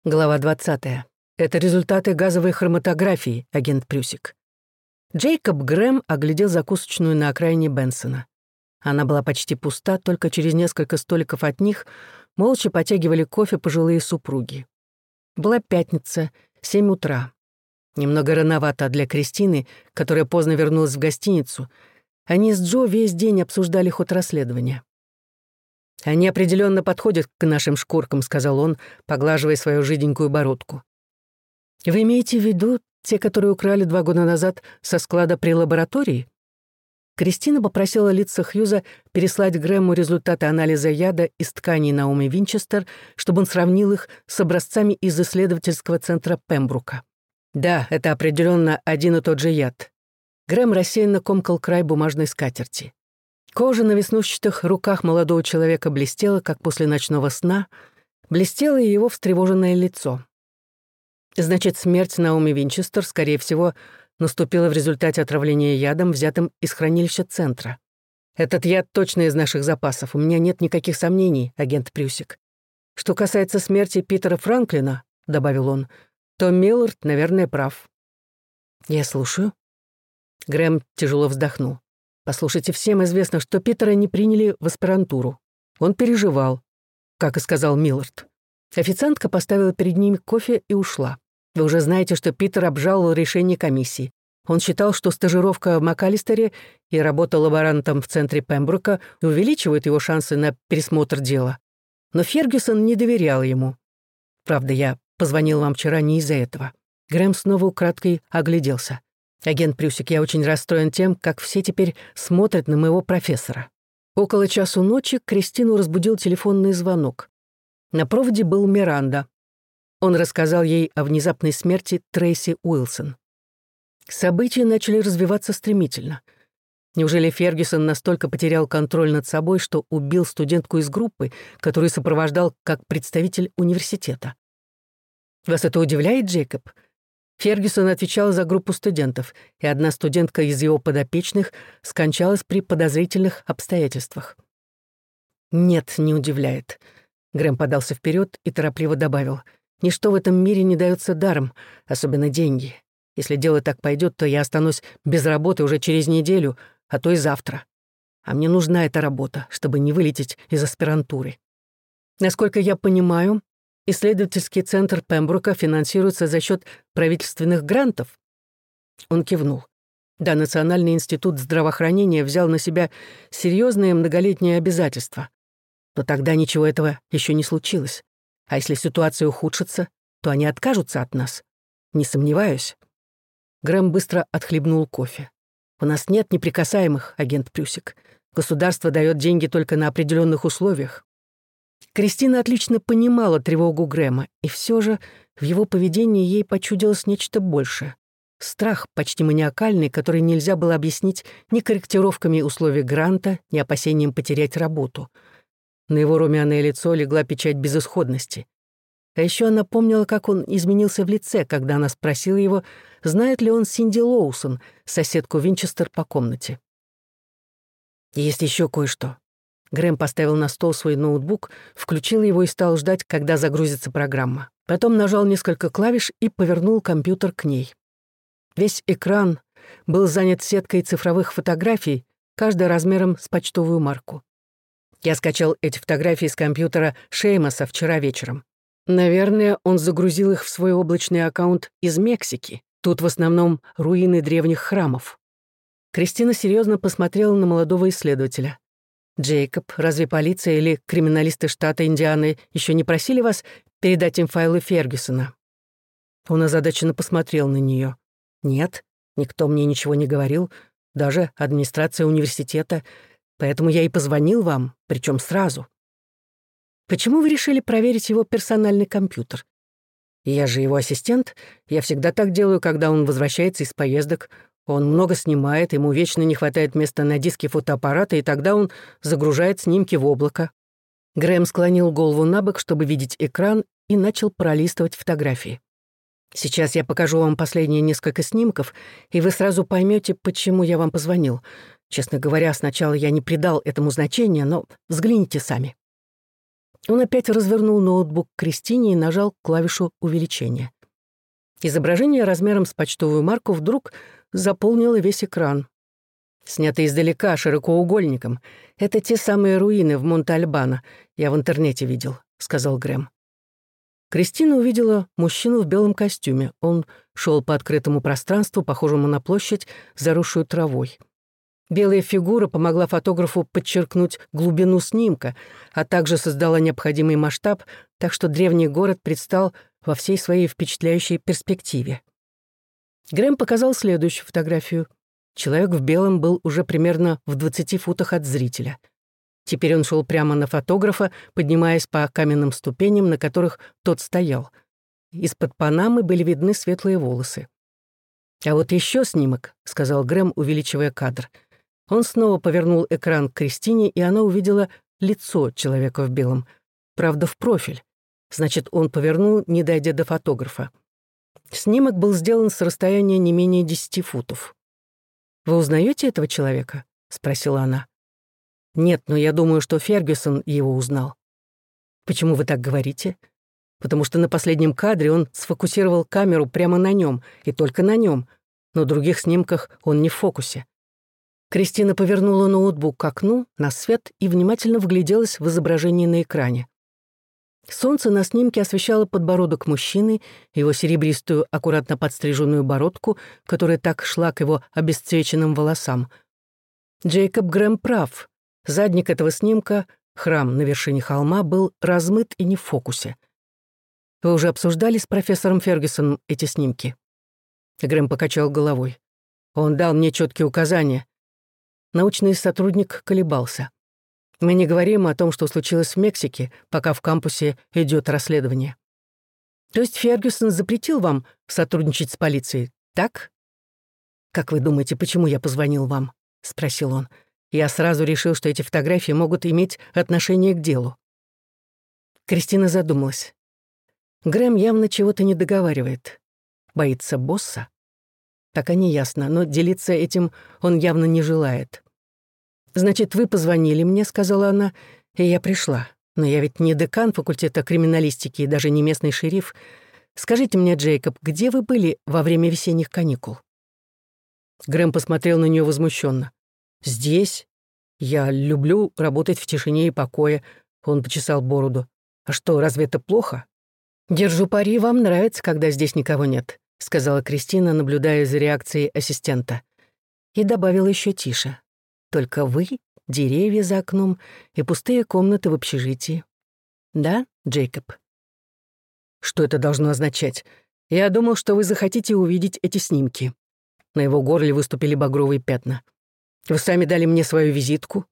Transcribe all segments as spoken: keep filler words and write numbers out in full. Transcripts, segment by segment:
Глава двадцатая. Это результаты газовой хроматографии, агент Прюсик. Джейкоб Грэм оглядел закусочную на окраине Бенсона. Она была почти пуста, только через несколько столиков от них молча потягивали кофе пожилые супруги. Была пятница, семь утра. Немного рановато для Кристины, которая поздно вернулась в гостиницу. Они с Джо весь день обсуждали ход расследования. «Они определенно подходят к нашим шкуркам», — сказал он, поглаживая свою жиденькую бородку. «Вы имеете в виду те, которые украли два года назад со склада при лаборатории?» Кристина попросила Литца Хьюза переслать Грэму результаты анализа яда из тканей Наоми Винчестер, чтобы он сравнил их с образцами из исследовательского центра Пембрука. «Да, это определенно один и тот же яд». Грэм рассеянно комкал край бумажной скатерти. Кожа на веснушчатых руках молодого человека блестела, как после ночного сна, блестело и его встревоженное лицо. Значит, смерть Наоми Винчестер, скорее всего, наступила в результате отравления ядом, взятым из хранилища центра. Этот яд точно из наших запасов, у меня нет никаких сомнений, агент Прюсик. Что касается смерти Питера Франклина, — добавил он, — то Миллард, наверное, прав. Я слушаю. Грэм тяжело вздохнул. Послушайте, всем известно, что Питера не приняли в аспирантуру. Он переживал, как и сказал Миллард. Официантка поставила перед ними кофе и ушла. Вы уже знаете, что Питер обжаловал решение комиссии. Он считал, что стажировка в МакАлистере и работа лаборантом в центре Пембрука увеличивают его шансы на пересмотр дела. Но Фергюсон не доверял ему. Правда, я позвонил вам вчера не из-за этого. Грэм снова украдкой огляделся. «Агент Прюсик, я очень расстроен тем, как все теперь смотрят на моего профессора». Около часу ночи Кристину разбудил телефонный звонок. На проводе был Миранда. Он рассказал ей о внезапной смерти Трейси Уилсон. События начали развиваться стремительно. Неужели Фергюсон настолько потерял контроль над собой, что убил студентку из группы, которую сопровождал как представитель университета? Вас это удивляет, Джейкоб? Фергюсон отвечал за группу студентов, и одна студентка из его подопечных скончалась при подозрительных обстоятельствах. «Нет, не удивляет». Грэм подался вперед и торопливо добавил. «Ничто в этом мире не дается даром, особенно деньги. Если дело так пойдет, то я останусь без работы уже через неделю, а то и завтра. А мне нужна эта работа, чтобы не вылететь из аспирантуры. Насколько я понимаю, исследовательский центр Пембрука финансируется за счет правительственных грантов?» Он кивнул. Да, Национальный институт здравоохранения взял на себя серьезные многолетние обязательства. Но тогда ничего этого еще не случилось. А если ситуация ухудшится, то они откажутся от нас. Не сомневаюсь. Грэм быстро отхлебнул кофе. «У нас нет неприкасаемых, агент Прюсик. Государство дает деньги только на определенных условиях». Кристина отлично понимала тревогу Грэма, и все же в его поведении ей почудилось нечто большее. Страх, почти маниакальный, который нельзя было объяснить ни корректировками условий гранта, ни опасением потерять работу. На его румяное лицо легла печать безысходности. А еще она помнила, как он изменился в лице, когда она спросила его, знает ли он Синди Лоусон, соседку Винчестер по комнате. «Есть еще кое-что». Грэм поставил на стол свой ноутбук, включил его и стал ждать, когда загрузится программа. Потом нажал несколько клавиш и повернул компьютер к ней. Весь экран был занят сеткой цифровых фотографий, каждая размером с почтовую марку. Я скачал эти фотографии с компьютера Шеймаса вчера вечером. Наверное, он загрузил их в свой облачный аккаунт из Мексики. Тут в основном руины древних храмов. Кристина серьезно посмотрела на молодого исследователя. «Джейкоб, разве полиция или криминалисты штата Индианы еще не просили вас передать им файлы Фергюсона?» Он озадаченно посмотрел на нее. «Нет, никто мне ничего не говорил, даже администрация университета, поэтому я и позвонил вам, причем сразу». «Почему вы решили проверить его персональный компьютер?» «Я же его ассистент, я всегда так делаю, когда он возвращается из поездок. Он много снимает, ему вечно не хватает места на диске фотоаппарата, и тогда он загружает снимки в облако». Грэм склонил голову на бок, чтобы видеть экран, и начал пролистывать фотографии. «Сейчас я покажу вам последние несколько снимков, и вы сразу поймете, почему я вам позвонил. Честно говоря, сначала я не придал этому значения, но взгляните сами». Он опять развернул ноутбук к Кристине и нажал клавишу увеличения. Изображение размером с почтовую марку вдруг заполнило весь экран. Снято издалека, широкоугольником. Это те самые руины в Монте-Альбано. Я в интернете видел, — сказал Грэм. Кристина увидела мужчину в белом костюме. Он шел по открытому пространству, похожему на площадь, заросшую травой. Белая фигура помогла фотографу подчеркнуть глубину снимка, а также создала необходимый масштаб, так что древний город предстал во всей своей впечатляющей перспективе. Грэм показал следующую фотографию. Человек в белом был уже примерно в двадцати футах от зрителя. Теперь он шел прямо на фотографа, поднимаясь по каменным ступеням, на которых тот стоял. Из-под панамы были видны светлые волосы. «А вот еще снимок», — сказал Грэм, увеличивая кадр. Он снова повернул экран к Кристине, и она увидела лицо человека в белом. Правда, в профиль. Значит, он повернул, не дойдя до фотографа. Снимок был сделан с расстояния не менее десяти футов. «Вы узнаете этого человека?» — спросила она. «Нет, но я думаю, что Фергюсон его узнал». «Почему вы так говорите?» «Потому что на последнем кадре он сфокусировал камеру прямо на нем, и только на нем. На других снимках он не в фокусе». Кристина повернула ноутбук к окну, на свет, и внимательно вгляделась в изображение на экране. Солнце на снимке освещало подбородок мужчины, его серебристую, аккуратно подстриженную бородку, которая так шла к его обесцвеченным волосам. Джейкоб Грэм прав. Задник этого снимка, храм на вершине холма, был размыт и не в фокусе. «Вы уже обсуждали с профессором Фергюсоном эти снимки?» Грэм покачал головой. «Он дал мне четкие указания». Научный сотрудник колебался. «Мы не говорим о том, что случилось в Мексике, пока в кампусе идет расследование». «То есть Фергюсон запретил вам сотрудничать с полицией, так?» «Как вы думаете, почему я позвонил вам?» — спросил он. «Я сразу решил, что эти фотографии могут иметь отношение к делу». Кристина задумалась. Грэм явно чего-то не договаривает. Боится босса? Пока не ясно, но делиться этим он явно не желает. «Значит, вы позвонили мне», — сказала она, — «и я пришла. Но я ведь не декан факультета криминалистики и даже не местный шериф. Скажите мне, Джейкоб, где вы были во время весенних каникул?» Грэм посмотрел на нее возмущенно. «Здесь? Я люблю работать в тишине и покое», — он почесал бороду. «А что, разве это плохо?» «Держу пари, вам нравится, когда здесь никого нет», — сказала Кристина, наблюдая за реакцией ассистента. И добавила еще тише. «Только вы, деревья за окном и пустые комнаты в общежитии. Да, Джейкоб?» «Что это должно означать? Я думал, что вы захотите увидеть эти снимки». На его горле выступили багровые пятна. «Вы сами дали мне свою визитку».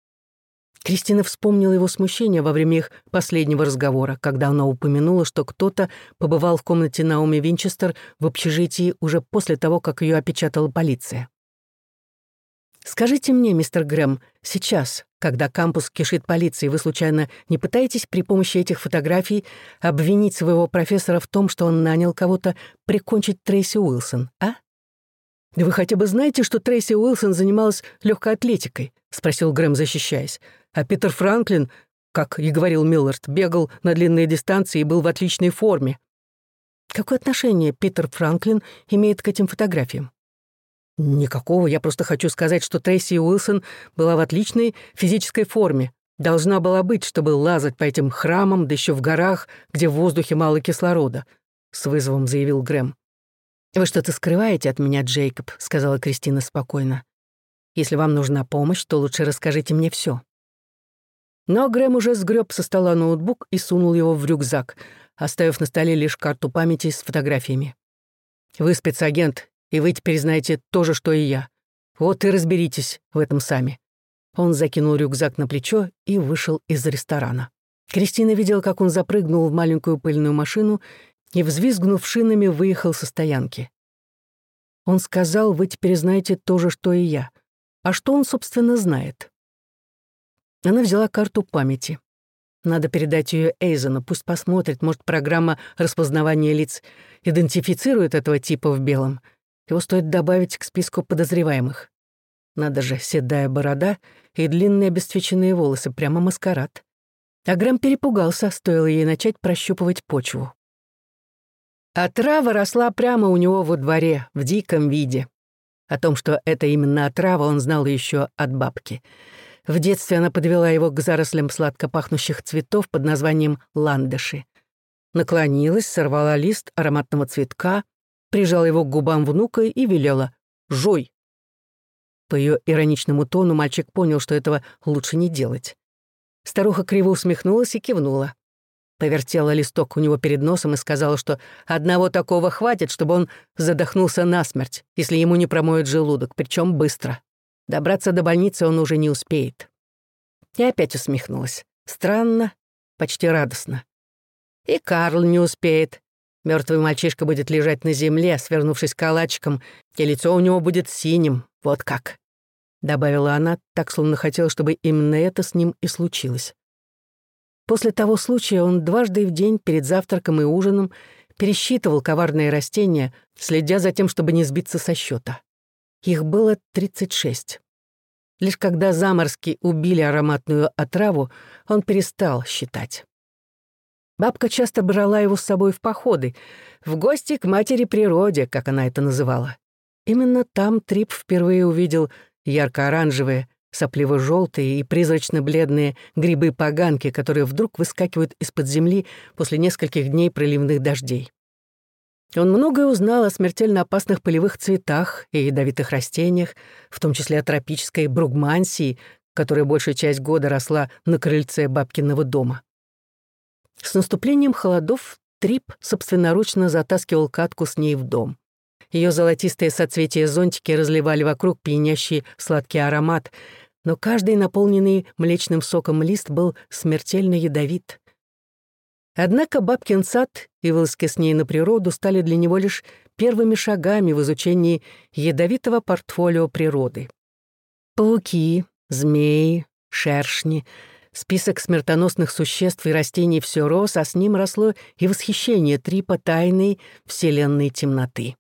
Кристина вспомнила его смущение во время их последнего разговора, когда она упомянула, что кто-то побывал в комнате Наоми Винчестер в общежитии уже после того, как ее опечатала полиция. «Скажите мне, мистер Грэм, сейчас, когда кампус кишит полицией, вы случайно не пытаетесь при помощи этих фотографий обвинить своего профессора в том, что он нанял кого-то прикончить Трейси Уилсон, а?» «Да вы хотя бы знаете, что Трейси Уилсон занималась легкой атлетикой?» — спросил Грэм, защищаясь. «А Питер Франклин, как и говорил Миллард, бегал на длинные дистанции и был в отличной форме». «Какое отношение Питер Франклин имеет к этим фотографиям?» «Никакого. Я просто хочу сказать, что Трейси Уилсон была в отличной физической форме. Должна была быть, чтобы лазать по этим храмам, да еще в горах, где в воздухе мало кислорода», — с вызовом заявил Грэм. «Вы что-то скрываете от меня, Джейкоб», — сказала Кристина спокойно. «Если вам нужна помощь, то лучше расскажите мне все». Но Грэм уже сгреб со стола ноутбук и сунул его в рюкзак, оставив на столе лишь карту памяти с фотографиями. «Вы спецагент, и вы теперь знаете то же, что и я. Вот и разберитесь в этом сами». Он закинул рюкзак на плечо и вышел из ресторана. Кристина видела, как он запрыгнул в маленькую пыльную машину и, взвизгнув шинами, выехал со стоянки. Он сказал: «Вы теперь знаете то же, что и я». А что он, собственно, знает? Она взяла карту памяти. Надо передать ее Эйзену, пусть посмотрит, может, программа распознавания лиц идентифицирует этого типа в белом. Его стоит добавить к списку подозреваемых. Надо же, седая борода и длинные обесцвеченные волосы, прямо маскарад. А Грэм перепугался, стоило ей начать прощупывать почву. А трава росла прямо у него во дворе, в диком виде. О том, что это именно отрава, он знал еще от бабки. В детстве она подвела его к зарослям сладко пахнущих цветов под названием ландыши. Наклонилась, сорвала лист ароматного цветка, прижала его к губам внука и велела: «Жуй». По ее ироничному тону мальчик понял, что этого лучше не делать. Старуха криво усмехнулась и кивнула. Повертела листок у него перед носом и сказала, что одного такого хватит, чтобы он задохнулся насмерть, если ему не промоют желудок, причем быстро. Добраться до больницы он уже не успеет. И опять усмехнулась. Странно, почти радостно. И Карл не успеет. Мертвый мальчишка будет лежать на земле, свернувшись калачиком, и лицо у него будет синим. Вот как. Добавила она, так словно хотела, чтобы именно это с ним и случилось. После того случая он дважды в день перед завтраком и ужином пересчитывал коварные растения, следя за тем, чтобы не сбиться со счета. Их было тридцать шесть. Лишь когда заморски убили ароматную отраву, он перестал считать. Бабка часто брала его с собой в походы, в гости к матери природе, как она это называла. Именно там Трип впервые увидел ярко-оранжевые, сопливо-желтые и призрачно-бледные грибы-поганки, которые вдруг выскакивают из-под земли после нескольких дней проливных дождей. Он многое узнал о смертельно опасных полевых цветах и ядовитых растениях, в том числе о тропической бругмансии, которая большую часть года росла на крыльце бабкиного дома. С наступлением холодов Трип собственноручно затаскивал катку с ней в дом. Ее золотистые соцветия зонтики разливали вокруг пьянящий сладкий аромат, но каждый наполненный млечным соком лист был смертельно ядовит. Однако бабкин сад и вылазки с ней на природу стали для него лишь первыми шагами в изучении ядовитого портфолио природы. Пауки, змеи, шершни, список смертоносных существ и растений все рос, а с ним росло и восхищение Трипа тайной вселенной темноты.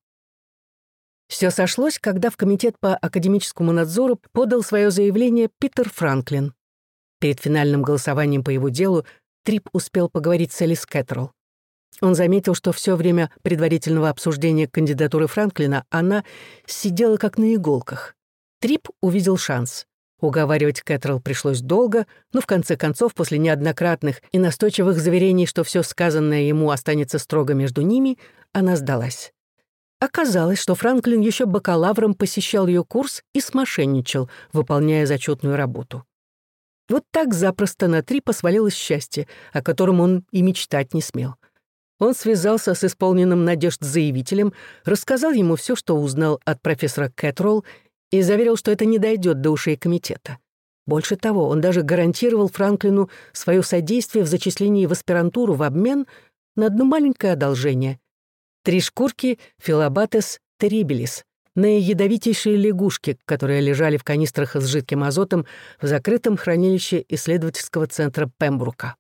Все сошлось, когда в комитет по академическому надзору подал свое заявление Питер Франклин. Перед финальным голосованием по его делу Трип успел поговорить с Элис Кэтролл. Он заметил, что все время предварительного обсуждения кандидатуры Франклина она сидела как на иголках. Трип увидел шанс. Уговаривать Кэтролл пришлось долго, но в конце концов, после неоднократных и настойчивых заверений, что все сказанное ему останется строго между ними, она сдалась. Оказалось, что Франклин еще бакалавром посещал ее курс и смошенничал, выполняя зачетную работу. Вот так запросто на Трипа свалилось счастье, о котором он и мечтать не смел. Он связался с исполненным надежд заявителем, рассказал ему все, что узнал от профессора Кэтролл, и заверил, что это не дойдет до ушей комитета. Больше того, он даже гарантировал Франклину свое содействие в зачислении в аспирантуру в обмен на одно маленькое одолжение — три шкурки Philobactes terribilis, наиядовитейшие лягушки, которые лежали в канистрах с жидким азотом в закрытом хранилище исследовательского центра Пембрука.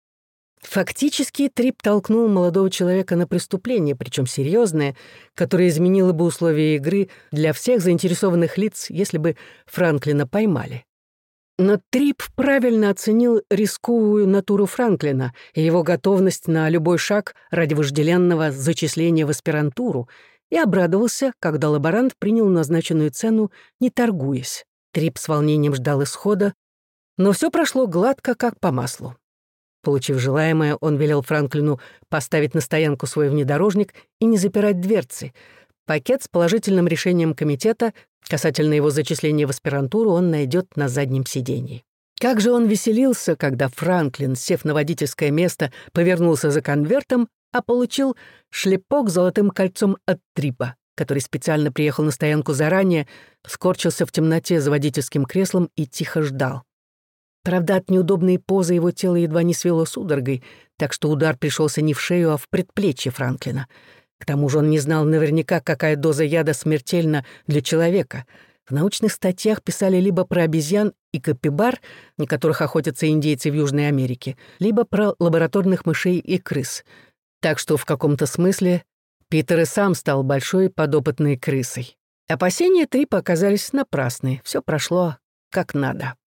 Фактически Трип толкнул молодого человека на преступление, причем серьезное, которое изменило бы условия игры для всех заинтересованных лиц, если бы Франклина поймали. Но Трип правильно оценил рисковую натуру Франклина и его готовность на любой шаг ради вожделенного зачисления в аспирантуру и обрадовался, когда лаборант принял назначенную цену, не торгуясь. Трип с волнением ждал исхода, но все прошло гладко, как по маслу. Получив желаемое, он велел Франклину поставить на стоянку свой внедорожник и не запирать дверцы. Пакет с положительным решением комитета касательно его зачисления в аспирантуру он найдет на заднем сиденье. Как же он веселился, когда Франклин, сев на водительское место, повернулся за конвертом, а получил шлепок золотым кольцом от Трипа, который специально приехал на стоянку заранее, скорчился в темноте за водительским креслом и тихо ждал. Правда, от неудобной позы его тело едва не свело судорогой, так что удар пришелся не в шею, а в предплечье Франклина. К тому же он не знал наверняка, какая доза яда смертельна для человека. В научных статьях писали либо про обезьян и капибар, на которых охотятся индейцы в Южной Америке, либо про лабораторных мышей и крыс. Так что в каком-то смысле Питер и сам стал большой подопытной крысой. Опасения Трипа оказались напрасны, все прошло как надо.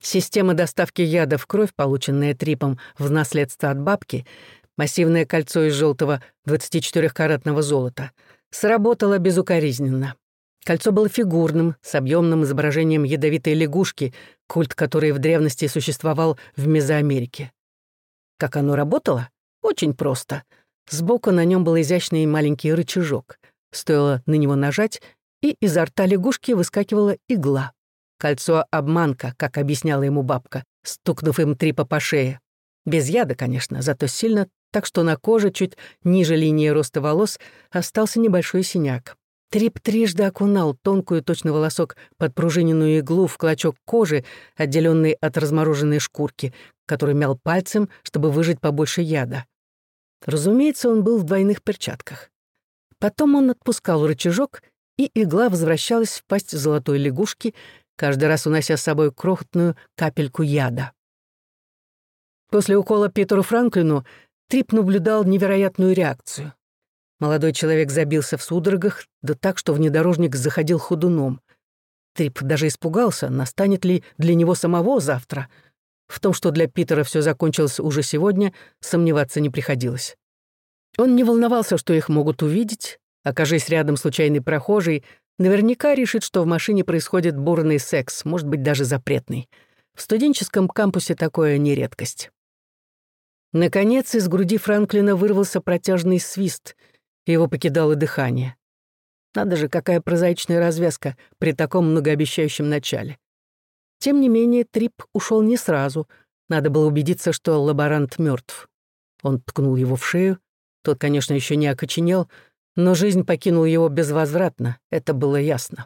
Система доставки яда в кровь, полученная Трипом в наследство от бабки, массивное кольцо из желтого двадцатичетырёхкаратного золота, сработало безукоризненно. Кольцо было фигурным, с объемным изображением ядовитой лягушки, культ которой в древности существовал в Мезоамерике. Как оно работало? Очень просто. Сбоку на нем был изящный маленький рычажок. Стоило на него нажать, и изо рта лягушки выскакивала игла. Кольцо-обманка, как объясняла ему бабка, стукнув им Трипа по шее. Без яда, конечно, зато сильно, так что на коже, чуть ниже линии роста волос, остался небольшой синяк. Трип трижды окунал тонкую, точно волосок, подпружиненную иглу в клочок кожи, отделенный от размороженной шкурки, который мял пальцем, чтобы выжать побольше яда. Разумеется, он был в двойных перчатках. Потом он отпускал рычажок, и игла возвращалась в пасть золотой лягушки, каждый раз унося с собой крохотную капельку яда. После укола Питеру Франклину Трип наблюдал невероятную реакцию. Молодой человек забился в судорогах, да так, что внедорожник заходил ходуном. Трип даже испугался, настанет ли для него самого завтра. В том, что для Питера все закончилось уже сегодня, сомневаться не приходилось. Он не волновался, что их могут увидеть. Окажись рядом случайный прохожий, наверняка решит, что в машине происходит бурный секс, может быть, даже запретный. В студенческом кампусе такое не редкость. Наконец, из груди Франклина вырвался протяжный свист, и его покидало дыхание. Надо же, какая прозаичная развязка при таком многообещающем начале. Тем не менее, Трип ушел не сразу. Надо было убедиться, что лаборант мертв. Он ткнул его в шею. Тот, конечно, еще не окоченел, но жизнь покинула его безвозвратно, это было ясно.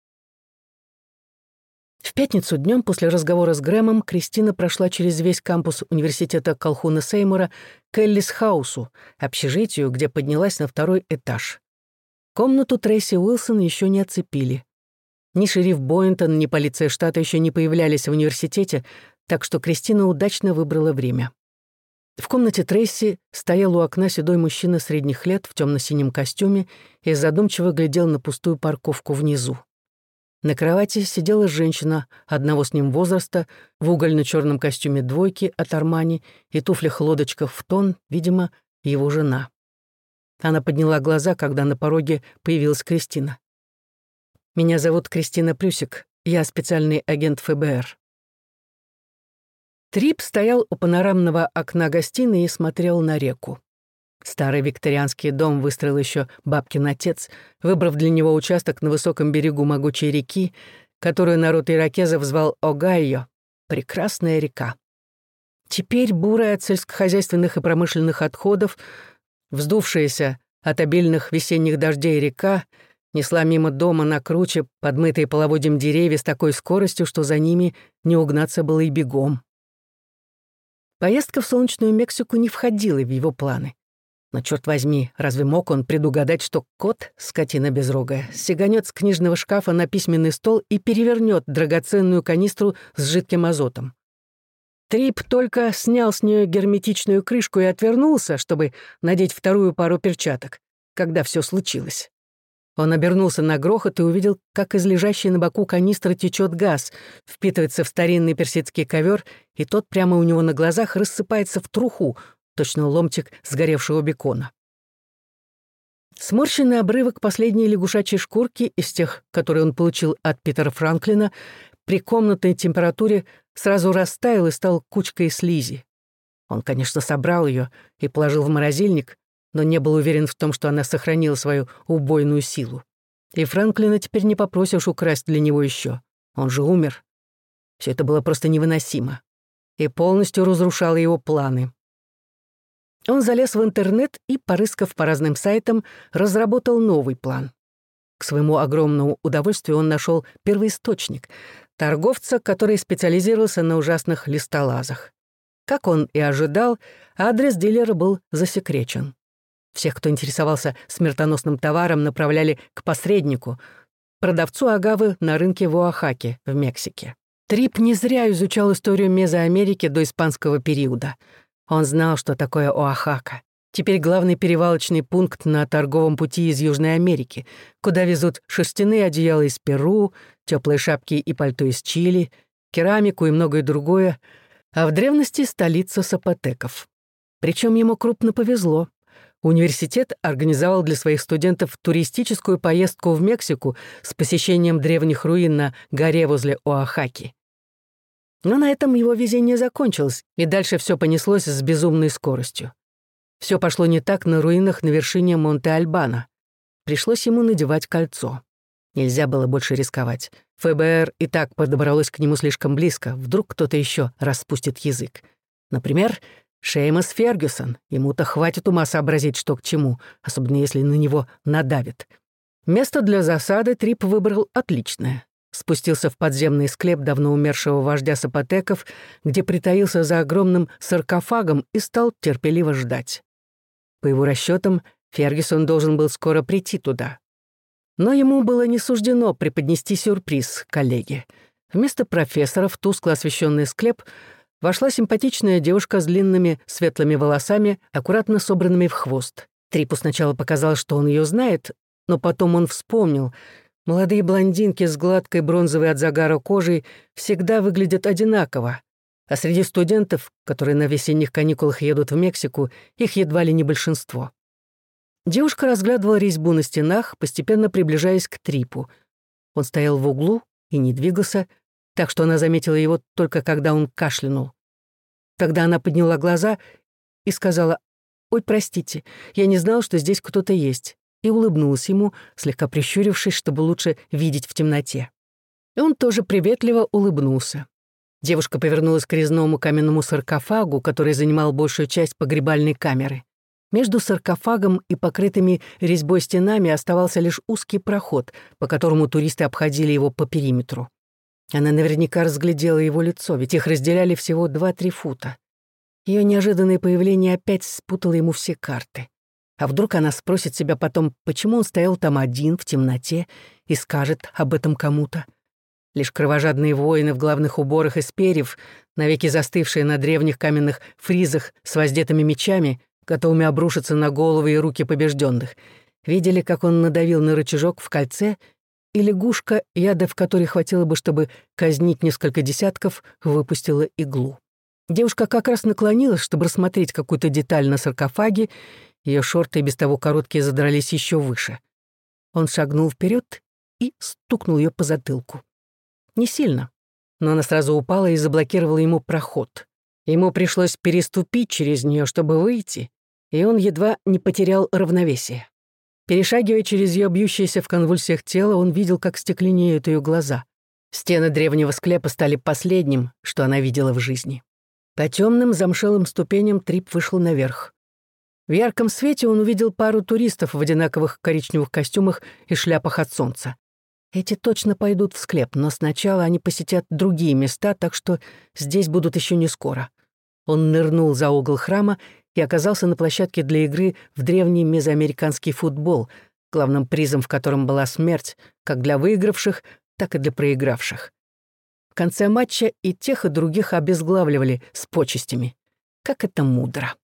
В пятницу днем после разговора с Грэмом Кристина прошла через весь кампус университета Колхуна Сеймура к Эллис-хаусу, общежитию, где поднялась на второй этаж. Комнату Трейси Уилсон еще не оцепили. Ни шериф Бойнтон, ни полиция штата еще не появлялись в университете, так что Кристина удачно выбрала время. В комнате Трейси стоял у окна седой мужчина средних лет в темно-синем костюме и задумчиво глядел на пустую парковку внизу. На кровати сидела женщина одного с ним возраста в угольно-черном костюме двойки от Армани и туфлях-лодочках в тон, видимо, его жена. Она подняла глаза, когда на пороге появилась Кристина. «Меня зовут Кристина Прюсик, я специальный агент эф бэ эр». Трип стоял у панорамного окна гостиной и смотрел на реку. Старый викторианский дом выстроил еще бабкин отец, выбрав для него участок на высоком берегу могучей реки, которую народ иракезов звал Огайо — прекрасная река. Теперь бурая от сельскохозяйственных и промышленных отходов, вздувшаяся от обильных весенних дождей река, несла мимо дома на круче подмытые половодьем деревья с такой скоростью, что за ними не угнаться было и бегом. Поездка в солнечную Мексику не входила в его планы. Но, черт возьми, разве мог он предугадать, что кот, скотина безрогая, сиганет с книжного шкафа на письменный стол и перевернет драгоценную канистру с жидким азотом? Трип только снял с нее герметичную крышку и отвернулся, чтобы надеть вторую пару перчаток, когда все случилось. Он обернулся на грохот и увидел, как из лежащей на боку канистры течет газ, впитывается в старинный персидский ковер, и тот прямо у него на глазах рассыпается в труху, точно ломтик сгоревшего бекона. Сморщенный обрывок последней лягушачьей шкурки из тех, которые он получил от Питера Франклина, при комнатной температуре сразу растаял и стал кучкой слизи. Он, конечно, собрал ее и положил в морозильник, но не был уверен в том, что она сохранила свою убойную силу. И Франклина теперь не попросишь украсть для него еще. Он же умер. Все это было просто невыносимо и полностью разрушало его планы. Он залез в интернет и, порыскав по разным сайтам, разработал новый план. К своему огромному удовольствию он нашел первоисточник — торговца, который специализировался на ужасных листолазах. Как он и ожидал, адрес дилера был засекречен. Всех, кто интересовался смертоносным товаром, направляли к посреднику, продавцу агавы на рынке в Оахаке, в Мексике. Трип не зря изучал историю Мезоамерики до испанского периода. Он знал, что такое Оахака. Теперь главный перевалочный пункт на торговом пути из Южной Америки, куда везут шерстяные одеяла из Перу, теплые шапки и пальто из Чили, керамику и многое другое, а в древности столица сапотеков. Причем ему крупно повезло. Университет организовал для своих студентов туристическую поездку в Мексику с посещением древних руин на горе возле Оахаки. Но на этом его везение закончилось, и дальше все понеслось с безумной скоростью. Все пошло не так на руинах на вершине Монте-Альбано. Пришлось ему надевать кольцо. Нельзя было больше рисковать. эф бэ эр и так подобралось к нему слишком близко. Вдруг кто-то еще распустит язык. Например, Шеймас Фергюсон. Ему-то хватит ума сообразить, что к чему, особенно если на него надавит. Место для засады Трип выбрал отличное. Спустился в подземный склеп давно умершего вождя сапотеков, где притаился за огромным саркофагом и стал терпеливо ждать. По его расчетам, Фергюсон должен был скоро прийти туда. Но ему было не суждено преподнести сюрприз коллеге. Вместо профессора в тускло освещенный склеп вошла симпатичная девушка с длинными светлыми волосами, аккуратно собранными в хвост. Трипу сначала показалось, что он ее знает, но потом он вспомнил. Молодые блондинки с гладкой бронзовой от загара кожей всегда выглядят одинаково, а среди студентов, которые на весенних каникулах едут в Мексику, их едва ли не большинство. Девушка разглядывала резьбу на стенах, постепенно приближаясь к Трипу. Он стоял в углу и не двигался, так что она заметила его только когда он кашлянул. Тогда она подняла глаза и сказала: «Ой, простите, я не знала, что здесь кто-то есть», и улыбнулась ему, слегка прищурившись, чтобы лучше видеть в темноте. И он тоже приветливо улыбнулся. Девушка повернулась к резному каменному саркофагу, который занимал большую часть погребальной камеры. Между саркофагом и покрытыми резьбой стенами оставался лишь узкий проход, по которому туристы обходили его по периметру. Она наверняка разглядела его лицо, ведь их разделяли всего два-три фута. Ее неожиданное появление опять спутало ему все карты. А вдруг она спросит себя потом, почему он стоял там один, в темноте, и скажет об этом кому-то? Лишь кровожадные воины в главных уборах из перьев, навеки застывшие на древних каменных фризах с воздетыми мечами, готовыми обрушиться на головы и руки побежденных, видели, как он надавил на рычажок в кольце, и лягушка, яда в которой хватило бы, чтобы казнить несколько десятков, выпустила иглу. Девушка как раз наклонилась, чтобы рассмотреть какую-то деталь на саркофаге, ее шорты, и без того короткие, задрались еще выше. Он шагнул вперед и стукнул ее по затылку. Не сильно, но она сразу упала и заблокировала ему проход. Ему пришлось переступить через нее, чтобы выйти, и он едва не потерял равновесие. Перешагивая через ее бьющееся в конвульсиях тело, он видел, как стекленеют ее глаза. Стены древнего склепа стали последним, что она видела в жизни. По темным замшелым ступеням Трип вышел наверх. В ярком свете он увидел пару туристов в одинаковых коричневых костюмах и шляпах от солнца. Эти точно пойдут в склеп, но сначала они посетят другие места, так что здесь будут еще не скоро. Он нырнул за угол храма и оказался на площадке для игры в древний мезоамериканский футбол, главным призом в котором была смерть, как для выигравших, так и для проигравших. В конце матча и тех, и других обезглавливали с почестями. Как это мудро.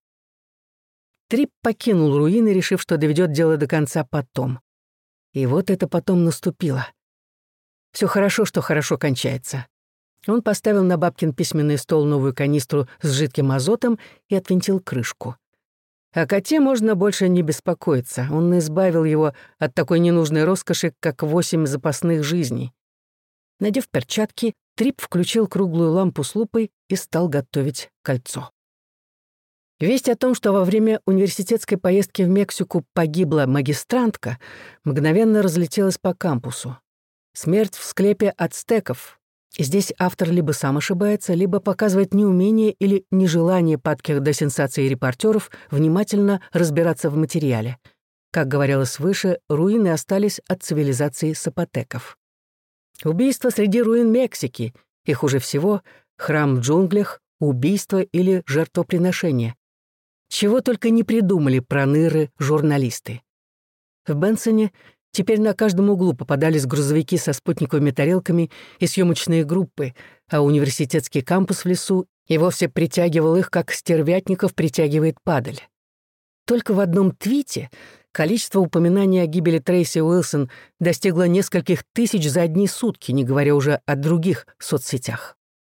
Трип покинул руины, решив, что доведет дело до конца потом. И вот это потом наступило. Все хорошо, что хорошо кончается. Он поставил на бабкин письменный стол новую канистру с жидким азотом и отвинтил крышку. О коте можно больше не беспокоиться. Он избавил его от такой ненужной роскоши, как восемь запасных жизней. Надев перчатки, Трип включил круглую лампу с лупой и стал готовить кольцо. Весть о том, что во время университетской поездки в Мексику погибла магистрантка, мгновенно разлетелась по кампусу. Смерть в склепе ацтеков. И здесь автор либо сам ошибается, либо показывает неумение или нежелание падких до сенсаций репортеров внимательно разбираться в материале. Как говорилось выше, руины остались от цивилизации сапотеков. Убийство среди руин Мексики, и хуже всего, храм в джунглях, убийство или жертвоприношение. Чего только не придумали проныры журналисты. В Бенсоне теперь на каждом углу попадались грузовики со спутниковыми тарелками и съемочные группы, а университетский кампус в лесу и вовсе притягивал их, как стервятников притягивает падаль. Только в одном твите количество упоминаний о гибели Трейси Уилсон достигло нескольких тысяч за одни сутки, не говоря уже о других соцсетях.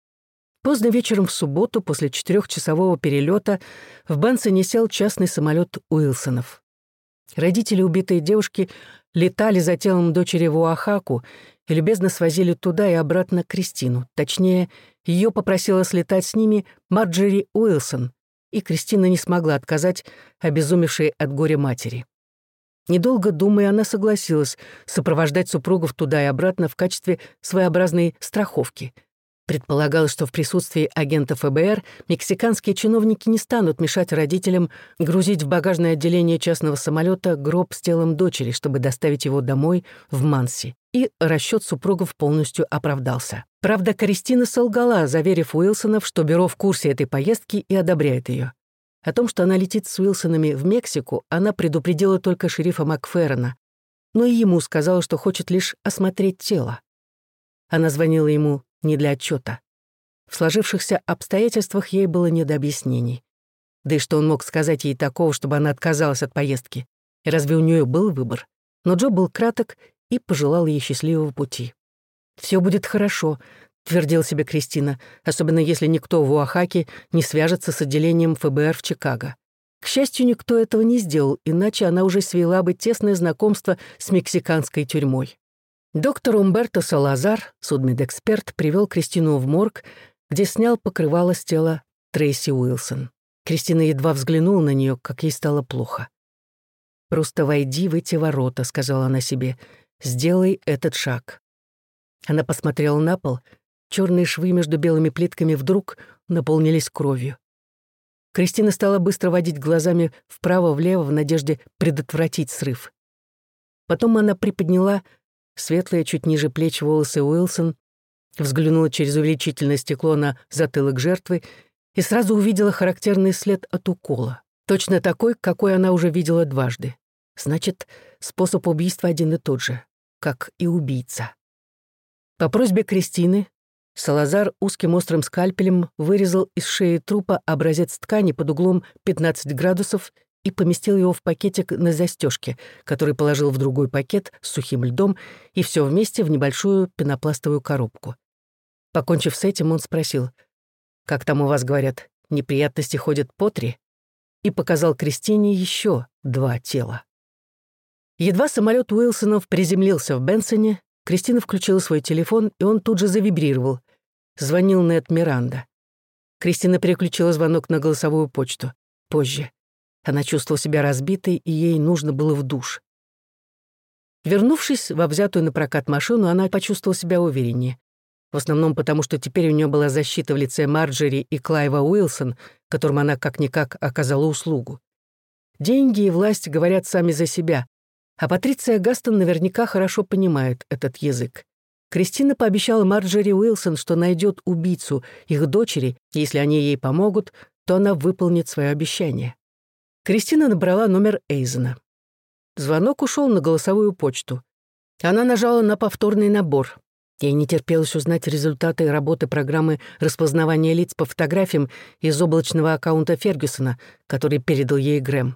Поздно вечером в субботу, после четырехчасового перелета, в Бенсоне сел частный самолет Уилсонов. Родители убитой девушки летали за телом дочери в Оахаку и любезно свозили туда и обратно Кристину. Точнее, ее попросила слетать с ними Марджери Уилсон, и Кристина не смогла отказать обезумевшей от горя матери. Недолго думая, она согласилась сопровождать супругов туда и обратно в качестве своеобразной страховки. Предполагалось, что в присутствии агента эф бэ эр мексиканские чиновники не станут мешать родителям грузить в багажное отделение частного самолета гроб с телом дочери, чтобы доставить его домой в Манси. И расчет супругов полностью оправдался. Правда, Кристина солгала, заверив Уилсонов, что бюро в курсе этой поездки и одобряет ее. О том, что она летит с Уилсонами в Мексику, она предупредила только шерифа Макферрона, но и ему сказала, что хочет лишь осмотреть тело. Она звонила ему не для отчета. В сложившихся обстоятельствах ей было не до объяснений. Да и что он мог сказать ей такого, чтобы она отказалась от поездки? И разве у нее был выбор? Но Джо был краток и пожелал ей счастливого пути. «Все будет хорошо», — твердила себе Кристина, особенно если никто в Оахаке не свяжется с отделением эф бэ эр в Чикаго. К счастью, никто этого не сделал, иначе она уже свела бы тесное знакомство с мексиканской тюрьмой. Доктор Умберто Салазар, судмедэксперт, привел Кристину в морг, где снял покрывало с тела Трейси Уилсон. Кристина едва взглянула на нее, как ей стало плохо. «Просто войди в эти ворота», — сказала она себе, — «сделай этот шаг». Она посмотрела на пол, черные швы между белыми плитками вдруг наполнились кровью. Кристина стала быстро водить глазами вправо-влево в надежде предотвратить срыв. Потом она приподняла светлые, чуть ниже плеч волосы Уилсон, взглянула через увеличительное стекло на затылок жертвы и сразу увидела характерный след от укола. Точно такой, какой она уже видела дважды. Значит, способ убийства один и тот же, как и убийца. По просьбе Кристины Салазар узким острым скальпелем вырезал из шеи трупа образец ткани под углом пятнадцать градусов и поместил его в пакетик на застежке, который положил в другой пакет с сухим льдом и все вместе в небольшую пенопластовую коробку. Покончив с этим, он спросил: «Как там у вас говорят, неприятности ходят по три?» и показал Кристине еще два тела. Едва самолет Уилсонов приземлился в Бенсоне, Кристина включила свой телефон, и он тут же завибрировал. Звонил Нед Миранда. Кристина переключила звонок на голосовую почту. Позже. Она чувствовала себя разбитой, и ей нужно было в душ. Вернувшись во взятую на прокат машину, она почувствовала себя увереннее. В основном потому, что теперь у нее была защита в лице Марджери и Клайва Уилсон, которым она как-никак оказала услугу. Деньги и власть говорят сами за себя, а Патриция Гастон наверняка хорошо понимает этот язык. Кристина пообещала Марджери Уилсон, что найдет убийцу их дочери, и если они ей помогут, то она выполнит свое обещание. Кристина набрала номер Эйзена. Звонок ушел на голосовую почту. Она нажала на повторный набор. Ей не терпелось узнать результаты работы программы распознавания лиц по фотографиям из облачного аккаунта Фергюсона, который передал ей Грэм.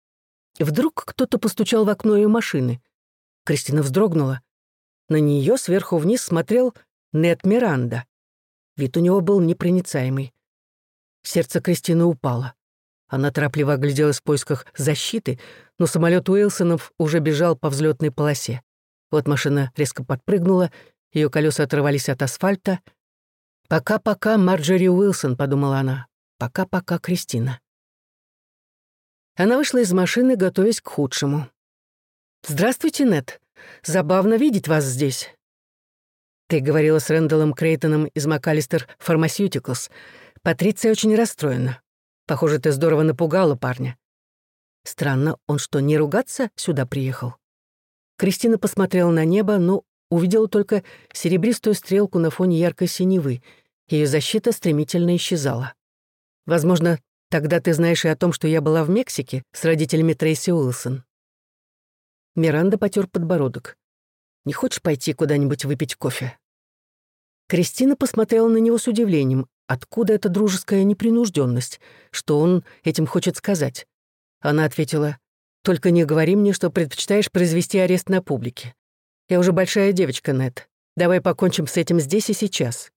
Вдруг кто-то постучал в окно ее машины. Кристина вздрогнула. На нее сверху вниз смотрел Нед Миранда. Вид у него был непроницаемый. Сердце Кристины упало. Она торопливо огляделась в поисках защиты, но самолет Уилсонов уже бежал по взлетной полосе. Вот машина резко подпрыгнула, ее колеса оторвались от асфальта. «Пока-пока, Марджери Уилсон», — подумала она. «Пока-пока, Кристина». Она вышла из машины, готовясь к худшему. «Здравствуйте, Нед. Забавно видеть вас здесь». «Ты говорила с Рэндаллом Крейтоном из МакАлистер Pharmaceuticals. Патриция очень расстроена. Похоже, ты здорово напугала парня». Странно, он что, не ругаться сюда приехал? Кристина посмотрела на небо, но увидела только серебристую стрелку на фоне яркой синевы. Ее защита стремительно исчезала. «Возможно, тогда ты знаешь и о том, что я была в Мексике с родителями Трейси Уилсон». Миранда потер подбородок. «Не хочешь пойти куда-нибудь выпить кофе?» Кристина посмотрела на него с удивлением. Откуда эта дружеская непринужденность? Что он этим хочет сказать? Она ответила: «Только не говори мне, что предпочитаешь произвести арест на публике. Я уже большая девочка, Нед. Давай покончим с этим здесь и сейчас».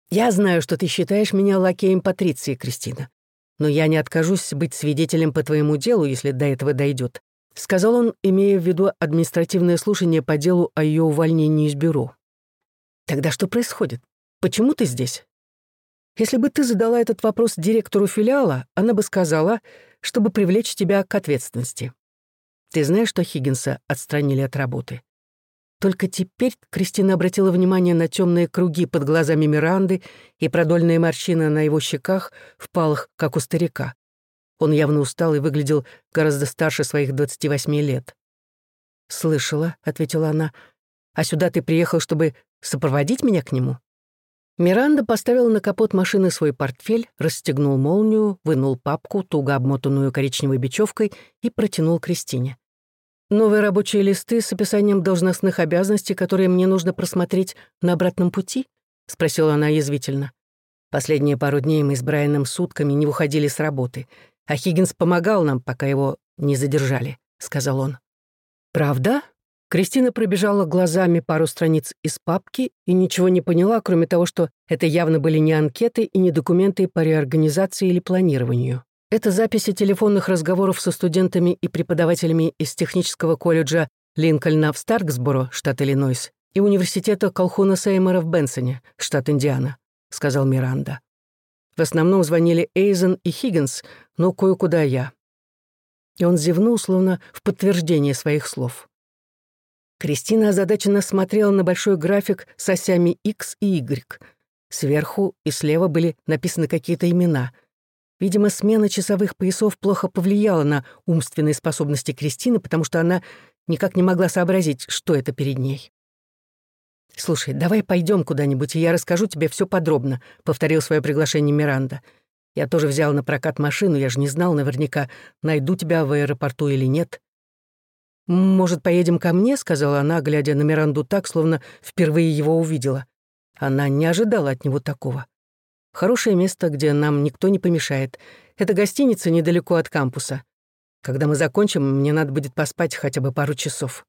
«Я знаю, что ты считаешь меня лакеем Патриции, Кристина, но я не откажусь быть свидетелем по твоему делу, если до этого дойдет», сказал он, имея в виду административное слушание по делу о ее увольнении из бюро. «Тогда что происходит? Почему ты здесь?» «Если бы ты задала этот вопрос директору филиала, она бы сказала, чтобы привлечь тебя к ответственности. Ты знаешь, что Хиггинса отстранили от работы?» Только теперь Кристина обратила внимание на темные круги под глазами Миранды и продольные морщины на его щеках, впалых, как у старика. Он явно устал и выглядел гораздо старше своих двадцати восьми лет. «Слышала», — ответила она. «А сюда ты приехал, чтобы сопроводить меня к нему?» Миранда поставила на капот машины свой портфель, расстегнул молнию, вынул папку, туго обмотанную коричневой бечевкой, и протянул Кристине. «Новые рабочие листы с описанием должностных обязанностей, которые мне нужно просмотреть на обратном пути?» — спросила она язвительно. «Последние пару дней мы с Брайаном сутками не выходили с работы, а Хиггинс помогал нам, пока его не задержали», — сказал он. «Правда?» Кристина пробежала глазами пару страниц из папки и ничего не поняла, кроме того, что это явно были не анкеты и не документы по реорганизации или планированию. Это записи телефонных разговоров со студентами и преподавателями из технического колледжа Линкольна в Старксборо, штат Иллинойс, и университета Колхуна Сеймора в Бенсоне, штат Индиана, сказал Миранда. В основном звонили Эйзен и Хиггинс, но кое-куда я. И он зевнул, словно в подтверждение своих слов. Кристина озадаченно смотрела на большой график с осями X и Y. Сверху и слева были написаны какие-то имена. Видимо, смена часовых поясов плохо повлияла на умственные способности Кристины, потому что она никак не могла сообразить, что это перед ней. «Слушай, давай пойдем куда-нибудь, и я расскажу тебе все подробно», — повторил свое приглашение Миранда. «Я тоже взял на прокат машину, я же не знал наверняка, найду тебя в аэропорту или нет». «Может, поедем ко мне?» — сказала она, глядя на Миранду так, словно впервые его увидела. Она не ожидала от него такого. «Хорошее место, где нам никто не помешает. Это гостиница недалеко от кампуса. Когда мы закончим, мне надо будет поспать хотя бы пару часов».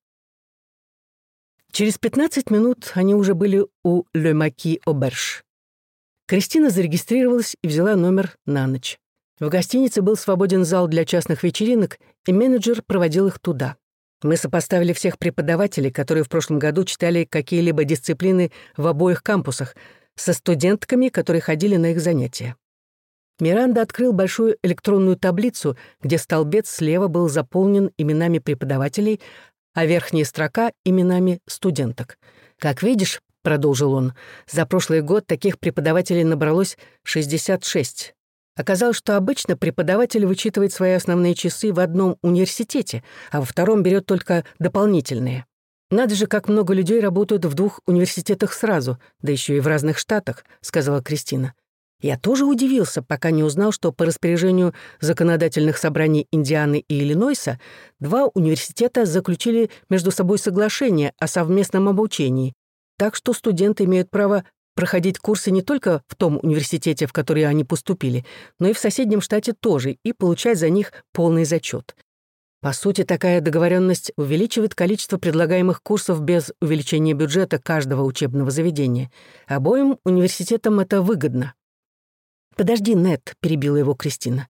Через пятнадцать минут они уже были у «Le Maquis Auberge». Кристина зарегистрировалась и взяла номер на ночь. В гостинице был свободен зал для частных вечеринок, и менеджер проводил их туда. Мы сопоставили всех преподавателей, которые в прошлом году читали какие-либо дисциплины в обоих кампусах, со студентками, которые ходили на их занятия. Миранда открыл большую электронную таблицу, где столбец слева был заполнен именами преподавателей, а верхняя строка — именами студенток. «Как видишь», — продолжил он, — «за прошлый год таких преподавателей набралось шестьдесят шесть. Оказалось, что обычно преподаватель вычитывает свои основные часы в одном университете, а во втором берет только дополнительные. Надо же, как много людей работают в двух университетах сразу, да еще и в разных штатах», — сказала Кристина. «Я тоже удивился, пока не узнал, что по распоряжению законодательных собраний Индианы и Иллинойса два университета заключили между собой соглашение о совместном обучении, так что студенты имеют право проходить курсы не только в том университете, в который они поступили, но и в соседнем штате тоже, и получать за них полный зачет. По сути, такая договоренность увеличивает количество предлагаемых курсов без увеличения бюджета каждого учебного заведения. Обоим университетам это выгодно». «Подожди, Нет», — перебила его Кристина.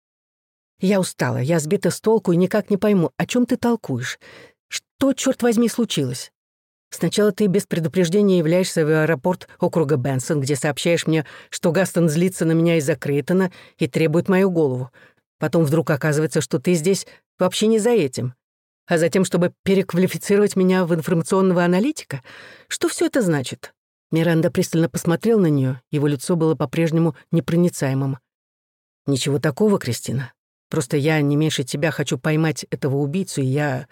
«Я устала, я сбита с толку и никак не пойму, о чем ты толкуешь. Что, черт возьми, случилось? Сначала ты без предупреждения являешься в аэропорт округа Бенсон, где сообщаешь мне, что Гастон злится на меня из-за Крейтона и требует мою голову. Потом вдруг оказывается, что ты здесь вообще не за этим. А затем, чтобы переквалифицировать меня в информационного аналитика? Что все это значит?» Миранда пристально посмотрел на нее, его лицо было по-прежнему непроницаемым. «Ничего такого, Кристина. Просто я не меньше тебя хочу поймать этого убийцу, и я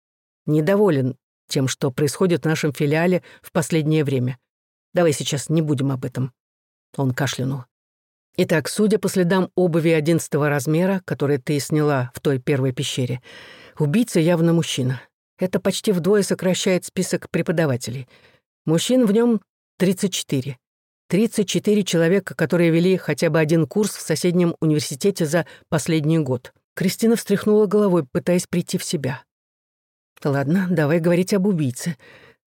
недоволен тем, что происходит в нашем филиале в последнее время. Давай сейчас не будем об этом». Он кашлянул. «Итак, судя по следам обуви одиннадцатого размера, которые ты сняла в той первой пещере, убийца явно мужчина. Это почти вдвое сокращает список преподавателей. Мужчин в нем тридцать четыре. тридцать четыре человека, которые вели хотя бы один курс в соседнем университете за последний год». Кристина встряхнула головой, пытаясь прийти в себя. «Ладно, давай говорить об убийце.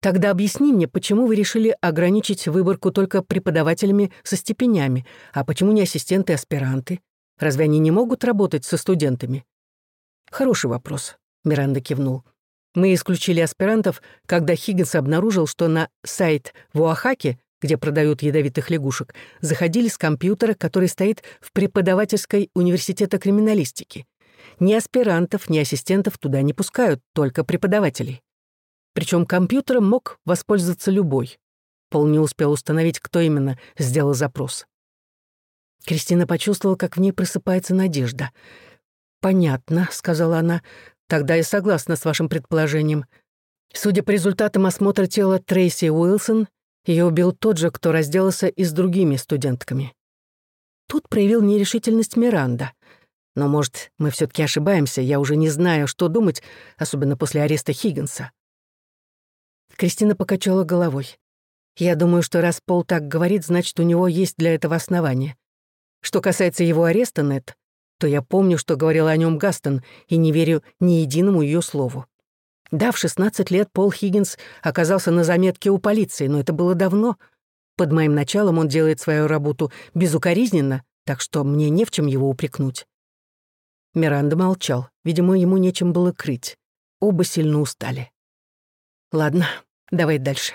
Тогда объясни мне, почему вы решили ограничить выборку только преподавателями со степенями, а почему не ассистенты и аспиранты? Разве они не могут работать со студентами? Хороший вопрос, Миранда кивнул. Мы исключили аспирантов, когда Хиггинс обнаружил, что на сайт в Оахаке, где продают ядовитых лягушек, заходили с компьютера, который стоит в преподавательской университета криминалистики. Ни аспирантов, ни ассистентов туда не пускают, только преподавателей. Причем компьютером мог воспользоваться любой. Пол не успел установить, кто именно сделал запрос. Кристина почувствовала, как в ней просыпается надежда. «Понятно», — сказала она, — «тогда я согласна с вашим предположением. Судя по результатам осмотра тела Трейси Уилсон, ее убил тот же, кто разделался и с другими студентками». Тут проявил нерешительность Миранда. «Но, может, мы все-таки ошибаемся, я уже не знаю, что думать, особенно после ареста Хиггинса». Кристина покачала головой. «Я думаю, что раз Пол так говорит, значит, у него есть для этого основания. Что касается его ареста, Нет, то я помню, что говорил о нем Гастон, и не верю ни единому ее слову. Да, в шестнадцать лет Пол Хиггинс оказался на заметке у полиции, но это было давно. Под моим началом он делает свою работу безукоризненно, так что мне не в чем его упрекнуть». Миранда молчал. Видимо, ему нечем было крыть. Оба сильно устали. «Ладно, давай дальше».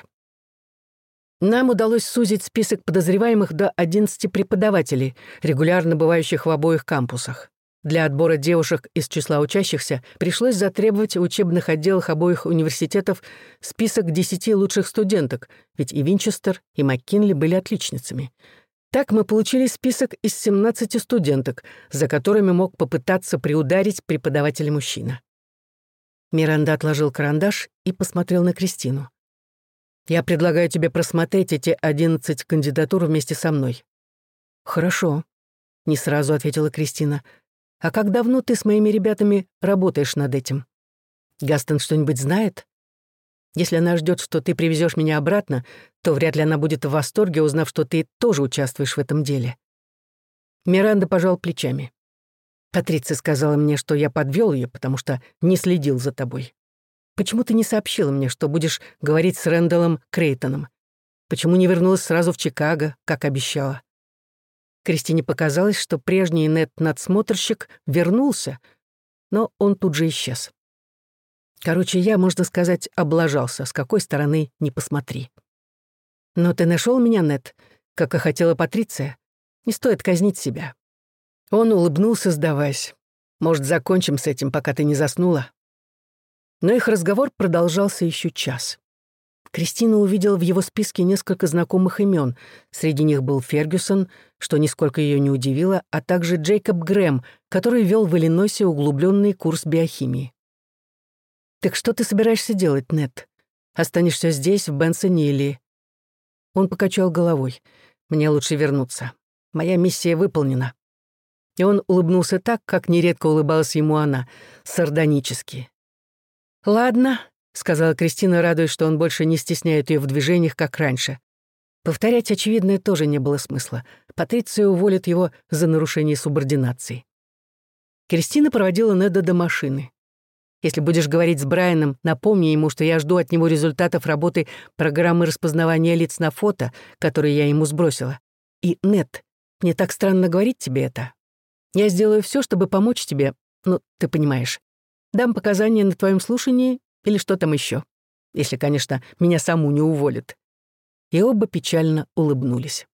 Нам удалось сузить список подозреваемых до одиннадцати преподавателей, регулярно бывающих в обоих кампусах. Для отбора девушек из числа учащихся пришлось затребовать в учебных отделах обоих университетов список десяти лучших студенток, ведь и Винчестер, и МакКинли были отличницами. Так мы получили список из семнадцати студенток, за которыми мог попытаться приударить преподаватель-мужчина. Миранда отложил карандаш и посмотрел на Кристину. «Я предлагаю тебе просмотреть эти одиннадцать кандидатур вместе со мной». «Хорошо», — не сразу ответила Кристина. «А как давно ты с моими ребятами работаешь над этим? Гастон что-нибудь знает? Если она ждет, что ты привезешь меня обратно, то вряд ли она будет в восторге, узнав, что ты тоже участвуешь в этом деле». Миранда пожал плечами. «Патриция сказала мне, что я подвел ее, потому что не следил за тобой. Почему ты не сообщила мне, что будешь говорить с Рэндаллом Крейтоном? Почему не вернулась сразу в Чикаго, как обещала?» Кристине показалось, что прежний Нет-надсмотрщик вернулся, но он тут же исчез. Короче, я, можно сказать, облажался, с какой стороны ни посмотри. «Но ты нашел меня, Нет, как и хотела Патриция. Не стоит казнить себя». Он улыбнулся, сдаваясь. «Может, закончим с этим, пока ты не заснула?» Но их разговор продолжался еще час. Кристина увидела в его списке несколько знакомых имен. Среди них был Фергюсон, что нисколько ее не удивило, а также Джейкоб Грэм, который вел в Иллинойсе углубленный курс биохимии. «Так что ты собираешься делать, Нет? Останешься здесь, в Бенсоне, или...» Он покачал головой. «Мне лучше вернуться. Моя миссия выполнена». И он улыбнулся так, как нередко улыбалась ему она, сардонически. «Ладно», — сказала Кристина, радуясь, что он больше не стесняет ее в движениях, как раньше. Повторять очевидное тоже не было смысла. Патриция уволит его за нарушение субординации. Кристина проводила Неда до машины. «Если будешь говорить с Брайаном, напомни ему, что я жду от него результатов работы программы распознавания лиц на фото, которые я ему сбросила. И, Нед, мне так странно говорить тебе это. Я сделаю все, чтобы помочь тебе, ну, ты понимаешь. Дам показания на твоем слушании или что там еще, если, конечно, меня саму не уволят». И оба печально улыбнулись.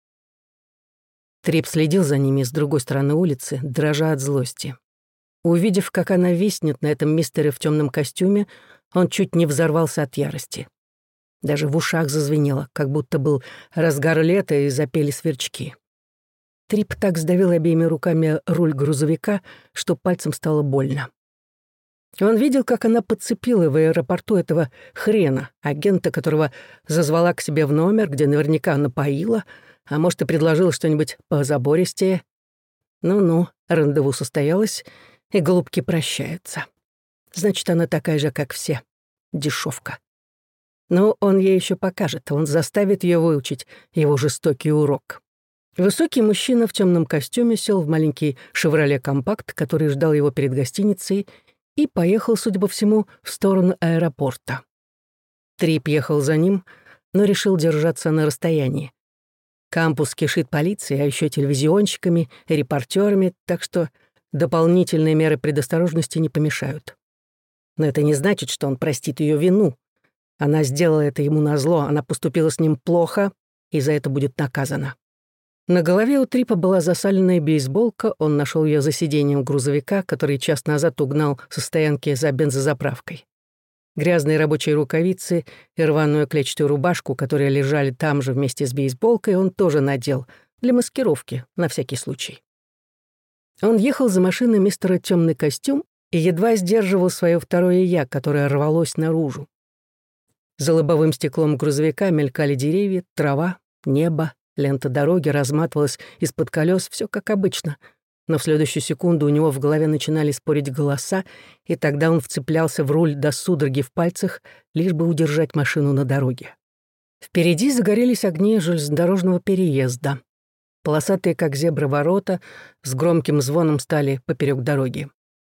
Трип следил за ними с другой стороны улицы, дрожа от злости. Увидев, как она виснет на этом мистере в темном костюме, он чуть не взорвался от ярости. Даже в ушах зазвенело, как будто был разгар лета и запели сверчки. Трип так сдавил обеими руками руль грузовика, что пальцем стало больно. Он видел, как она подцепила в аэропорту этого хрена, агента, которого зазвала к себе в номер, где наверняка напоила, а может, и предложила что-нибудь позабористее. Ну-ну, рандеву состоялось, и голубки прощаются. Значит, она такая же, как все. Дешевка. Но он ей еще покажет, он заставит ее выучить его жестокий урок. Высокий мужчина в темном костюме сел в маленький «Шевроле Компакт», который ждал его перед гостиницей, и поехал, судя по всему, в сторону аэропорта. Трип ехал за ним, но решил держаться на расстоянии. Кампус кишит полицией, а еще телевизионщиками и репортерами, так что дополнительные меры предосторожности не помешают. Но это не значит, что он простит ее вину. Она сделала это ему назло, она поступила с ним плохо, и за это будет наказана. На голове у Трипа была засаленная бейсболка, он нашел ее за сиденьем грузовика, который час назад угнал со стоянки за бензозаправкой. Грязные рабочие рукавицы и рваную клетчатую рубашку, которые лежали там же вместе с бейсболкой, он тоже надел для маскировки, на всякий случай. Он ехал за машиной мистера «Темный костюм» и едва сдерживал свое второе «я», которое рвалось наружу. За лобовым стеклом грузовика мелькали деревья, трава, небо, лента дороги разматывалась из-под колес, все как обычно. Но в следующую секунду у него в голове начинали спорить голоса, и тогда он вцеплялся в руль до судороги в пальцах, лишь бы удержать машину на дороге. Впереди загорелись огни железнодорожного переезда. Полосатые, как зебры, ворота с громким звоном стали поперек дороги.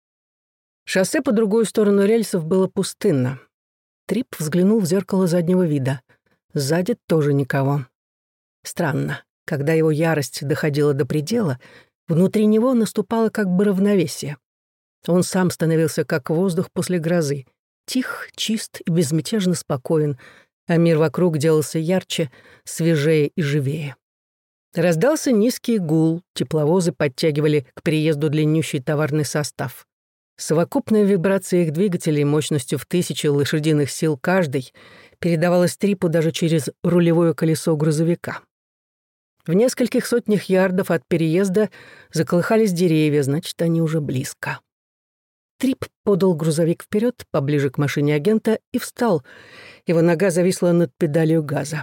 Шоссе по другую сторону рельсов было пустынно. Трип взглянул в зеркало заднего вида. Сзади тоже никого. Странно, когда его ярость доходила до предела, внутри него наступало как бы равновесие. Он сам становился как воздух после грозы. Тих, чист и безмятежно спокоен, а мир вокруг делался ярче, свежее и живее. Раздался низкий гул, тепловозы подтягивали к переезду длиннющий товарный состав. Совокупная вибрация их двигателей мощностью в тысячи лошадиных сил каждый передавалась Трипу даже через рулевое колесо грузовика. В нескольких сотнях ярдов от переезда заколыхались деревья, значит, они уже близко. Трип подал грузовик вперед, поближе к машине агента, и встал. Его нога зависла над педалью газа.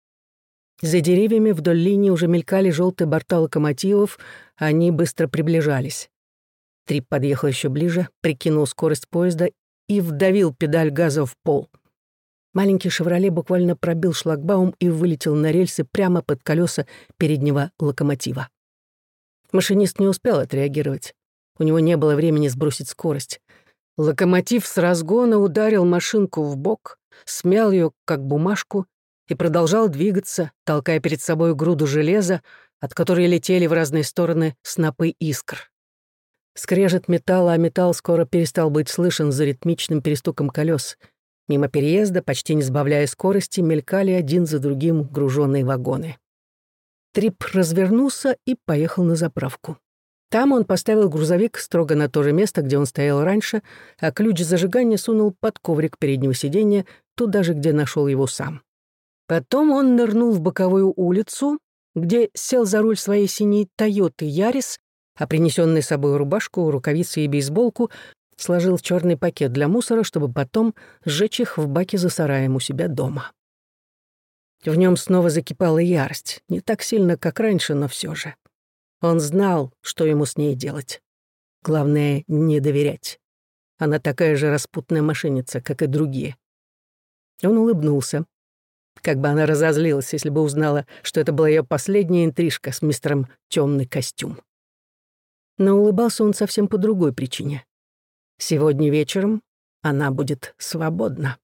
За деревьями вдоль линии уже мелькали желтые борта локомотивов, а они быстро приближались. Трип подъехал еще ближе, прикинул скорость поезда и вдавил педаль газа в пол. Маленький «Шевроле» буквально пробил шлагбаум и вылетел на рельсы прямо под колеса переднего локомотива. Машинист не успел отреагировать. У него не было времени сбросить скорость. Локомотив с разгона ударил машинку в бок, смял ее, как бумажку, и продолжал двигаться, толкая перед собой груду железа, от которой летели в разные стороны снопы искр. Скрежет металла, а металл скоро перестал быть слышен за ритмичным перестуком колес. Мимо переезда, почти не сбавляя скорости, мелькали один за другим груженные вагоны. Трип развернулся и поехал на заправку. Там он поставил грузовик строго на то же место, где он стоял раньше, а ключ зажигания сунул под коврик переднего сиденья, туда же, где нашел его сам. Потом он нырнул в боковую улицу, где сел за руль своей синей «Тойоты Ярис», а принесенный с собой рубашку, рукавицы и бейсболку сложил в черный пакет для мусора, чтобы потом сжечь их в баке за сараем у себя дома. В нем снова закипала ярость, не так сильно, как раньше, но все же. Он знал, что ему с ней делать. Главное — не доверять. Она такая же распутная мошенница, как и другие. Он улыбнулся. Как бы она разозлилась, если бы узнала, что это была ее последняя интрижка с мистером «Темный костюм». Но улыбался он совсем по другой причине. Сегодня вечером она будет свободна.